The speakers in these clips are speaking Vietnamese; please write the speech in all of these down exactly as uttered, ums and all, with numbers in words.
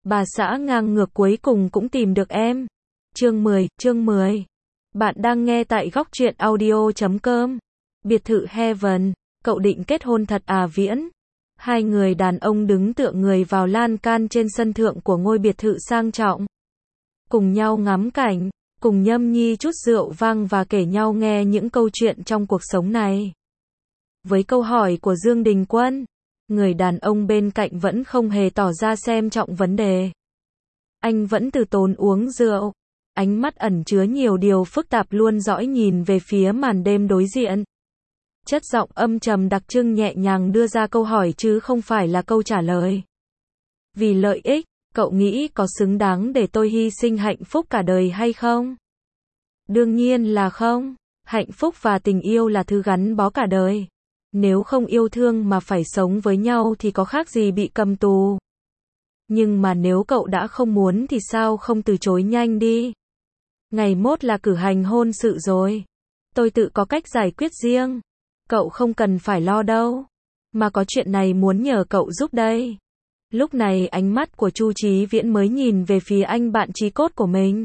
Bà xã ngang ngược cuối cùng cũng tìm được em. Chương mười, chương mười. Bạn đang nghe tại góc truyện audio chấm com. Biệt thự Heaven, cậu định kết hôn thật à Viễn? Hai người đàn ông đứng tựa người vào lan can trên sân thượng của ngôi biệt thự sang trọng. Cùng nhau ngắm cảnh, cùng nhâm nhi chút rượu vang và kể nhau nghe những câu chuyện trong cuộc sống này. Với câu hỏi của Dương Đình Quân, người đàn ông bên cạnh vẫn không hề tỏ ra xem trọng vấn đề. Anh vẫn từ tốn uống rượu, ánh mắt ẩn chứa nhiều điều phức tạp luôn dõi nhìn về phía màn đêm đối diện. Chất giọng âm trầm đặc trưng nhẹ nhàng đưa ra câu hỏi chứ không phải là câu trả lời. Vì lợi ích, cậu nghĩ có xứng đáng để tôi hy sinh hạnh phúc cả đời hay không? Đương nhiên là không. Hạnh phúc và tình yêu là thứ gắn bó cả đời. Nếu không yêu thương mà phải sống với nhau thì có khác gì bị cầm tù. Nhưng mà nếu cậu đã không muốn thì sao không từ chối nhanh đi. Ngày mốt là cử hành hôn sự rồi. Tôi tự có cách giải quyết riêng. Cậu không cần phải lo đâu. Mà có chuyện này muốn nhờ cậu giúp đây. Lúc này ánh mắt của Chu Chí Viễn mới nhìn về phía anh bạn chí cốt của mình.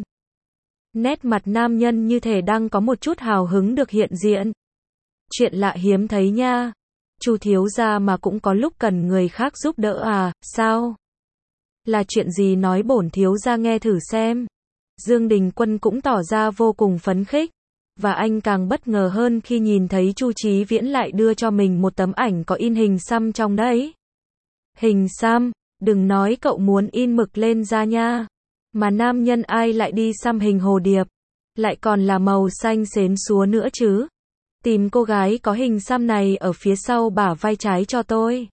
Nét mặt nam nhân như thể đang có một chút hào hứng được hiện diện. Chuyện lạ hiếm thấy nha. Chu thiếu gia mà cũng có lúc cần người khác giúp đỡ à, sao? Là chuyện gì nói bổn thiếu gia nghe thử xem. Dương Đình Quân cũng tỏ ra vô cùng phấn khích. Và anh càng bất ngờ hơn khi nhìn thấy Chu Chí Viễn lại đưa cho mình một tấm ảnh có in hình xăm trong đấy. Hình xăm, đừng nói cậu muốn in mực lên da nha. Mà nam nhân ai lại đi xăm hình hồ điệp. Lại còn là màu xanh xến xúa nữa chứ. Tìm cô gái có hình xăm này ở phía sau bả vai trái cho tôi.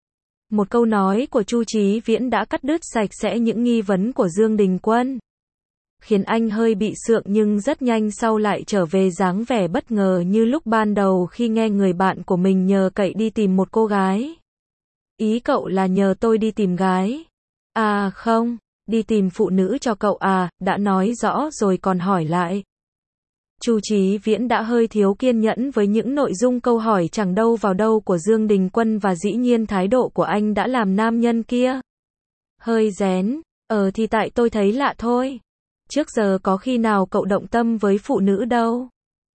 Một câu nói của Chu Chí Viễn đã cắt đứt sạch sẽ những nghi vấn của Dương Đình Quân. Khiến anh hơi bị sượng nhưng rất nhanh sau lại trở về dáng vẻ bất ngờ như lúc ban đầu khi nghe người bạn của mình nhờ cậy đi tìm một cô gái. Ý cậu là nhờ tôi đi tìm gái? À không, đi tìm phụ nữ cho cậu à, đã nói rõ rồi còn hỏi lại. Chu Chí Viễn đã hơi thiếu kiên nhẫn với những nội dung câu hỏi chẳng đâu vào đâu của Dương Đình Quân và dĩ nhiên thái độ của anh đã làm nam nhân kia hơi rén. Ờ thì tại tôi thấy lạ thôi. Trước giờ có khi nào cậu động tâm với phụ nữ đâu.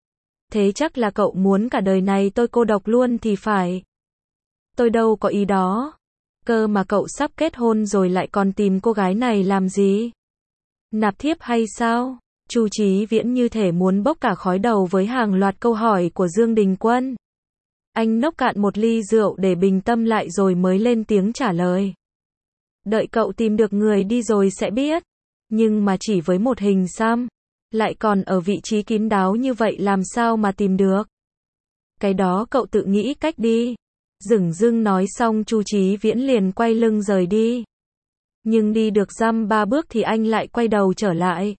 Thế chắc là cậu muốn cả đời này tôi cô độc luôn thì phải. Tôi đâu có ý đó. Cơ mà cậu sắp kết hôn rồi lại còn tìm cô gái này làm gì? Nạp thiếp hay sao? Chu Chí Viễn như thể muốn bốc cả khói đầu với hàng loạt câu hỏi của Dương Đình Quân. Anh nốc cạn một ly rượu để bình tâm lại rồi mới lên tiếng trả lời. Đợi cậu tìm được người đi rồi sẽ biết. Nhưng mà chỉ với một hình xăm, lại còn ở vị trí kín đáo như vậy làm sao mà tìm được? Cái đó cậu tự nghĩ cách đi. Dửng dưng nói xong Chu Chí Viễn liền quay lưng rời đi. Nhưng đi được dăm ba bước thì anh lại quay đầu trở lại.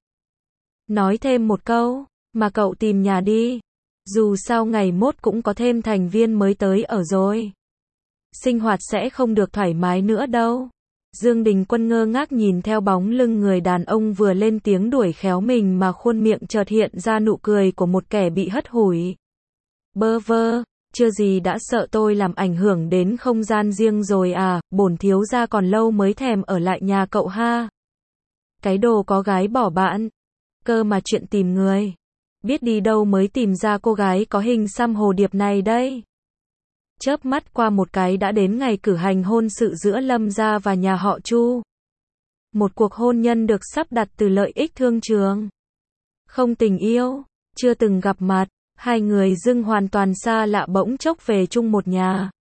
Nói thêm một câu, mà cậu tìm nhà đi. Dù sao ngày mốt cũng có thêm thành viên mới tới ở rồi. Sinh hoạt sẽ không được thoải mái nữa đâu. Dương Đình Quân ngơ ngác nhìn theo bóng lưng người đàn ông vừa lên tiếng đuổi khéo mình mà khuôn miệng chợt hiện ra nụ cười của một kẻ bị hất hủi. Bơ vơ, chưa gì đã sợ tôi làm ảnh hưởng đến không gian riêng rồi à, bổn thiếu gia còn lâu mới thèm ở lại nhà cậu ha. Cái đồ có gái bỏ bạn. Cơ mà chuyện tìm người. Biết đi đâu mới tìm ra cô gái có hình xăm hồ điệp này đây. Chớp mắt qua một cái đã đến ngày cử hành hôn sự giữa Lâm gia và nhà họ Chu. Một cuộc hôn nhân được sắp đặt từ lợi ích thương trường. Không tình yêu, chưa từng gặp mặt, hai người dưng hoàn toàn xa lạ bỗng chốc về chung một nhà.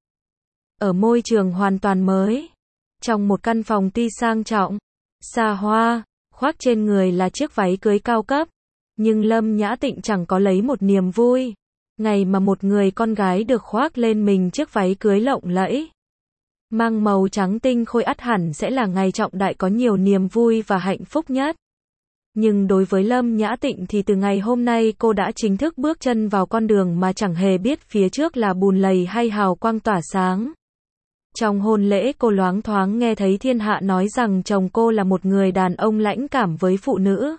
Ở môi trường hoàn toàn mới. Trong một căn phòng tuy sang trọng, xa hoa, khoác trên người là chiếc váy cưới cao cấp. Nhưng Lâm Nhã Tịnh chẳng có lấy một niềm vui. Ngày mà một người con gái được khoác lên mình chiếc váy cưới lộng lẫy, mang màu trắng tinh khôi ắt hẳn sẽ là ngày trọng đại có nhiều niềm vui và hạnh phúc nhất. Nhưng đối với Lâm Nhã Tịnh thì từ ngày hôm nay cô đã chính thức bước chân vào con đường mà chẳng hề biết phía trước là bùn lầy hay hào quang tỏa sáng. Trong hôn lễ cô loáng thoáng nghe thấy thiên hạ nói rằng chồng cô là một người đàn ông lãnh cảm với phụ nữ.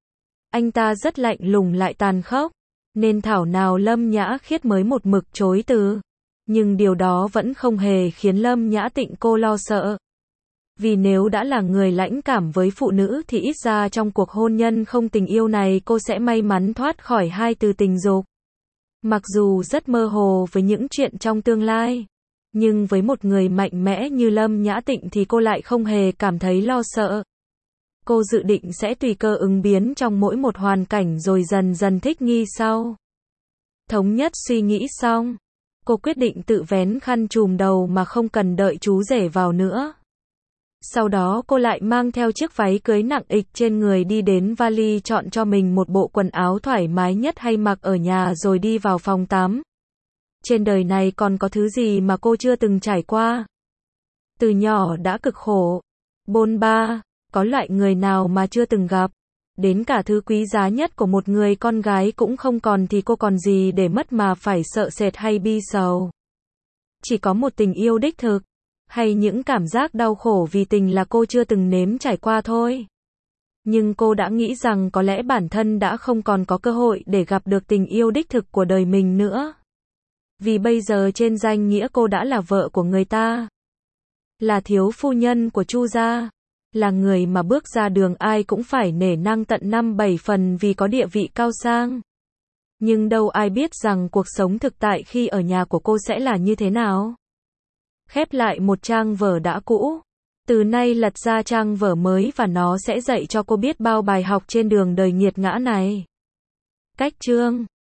Anh ta rất lạnh lùng lại tàn khốc. Nên thảo nào Lâm Nhã Khiết mới một mực chối từ. Nhưng điều đó vẫn không hề khiến Lâm Nhã Tịnh cô lo sợ. Vì nếu đã là người lãnh cảm với phụ nữ thì ít ra trong cuộc hôn nhân không tình yêu này cô sẽ may mắn thoát khỏi hai từ tình dục. Mặc dù rất mơ hồ với những chuyện trong tương lai, nhưng với một người mạnh mẽ như Lâm Nhã Tịnh thì cô lại không hề cảm thấy lo sợ. Cô dự định sẽ tùy cơ ứng biến trong mỗi một hoàn cảnh rồi dần dần thích nghi sau. Thống nhất suy nghĩ xong, cô quyết định tự vén khăn trùm đầu mà không cần đợi chú rể vào nữa. Sau đó cô lại mang theo chiếc váy cưới nặng ịch trên người đi đến vali chọn cho mình một bộ quần áo thoải mái nhất hay mặc ở nhà rồi đi vào phòng tắm. Trên đời này còn có thứ gì mà cô chưa từng trải qua. Từ nhỏ đã cực khổ, bôn ba, có loại người nào mà chưa từng gặp. Đến cả thứ quý giá nhất của một người con gái cũng không còn thì cô còn gì để mất mà phải sợ sệt hay bi sầu. Chỉ có một tình yêu đích thực, hay những cảm giác đau khổ vì tình là cô chưa từng nếm trải qua thôi. Nhưng cô đã nghĩ rằng có lẽ bản thân đã không còn có cơ hội để gặp được tình yêu đích thực của đời mình nữa. Vì bây giờ trên danh nghĩa cô đã là vợ của người ta, là thiếu phu nhân của Chu gia, là người mà bước ra đường ai cũng phải nể nang tận năm bảy phần vì có địa vị cao sang. Nhưng đâu ai biết rằng cuộc sống thực tại khi ở nhà của cô sẽ là như thế nào. Khép lại một trang vở đã cũ, từ nay lật ra trang vở mới và nó sẽ dạy cho cô biết bao bài học trên đường đời nghiệt ngã này. Cách chương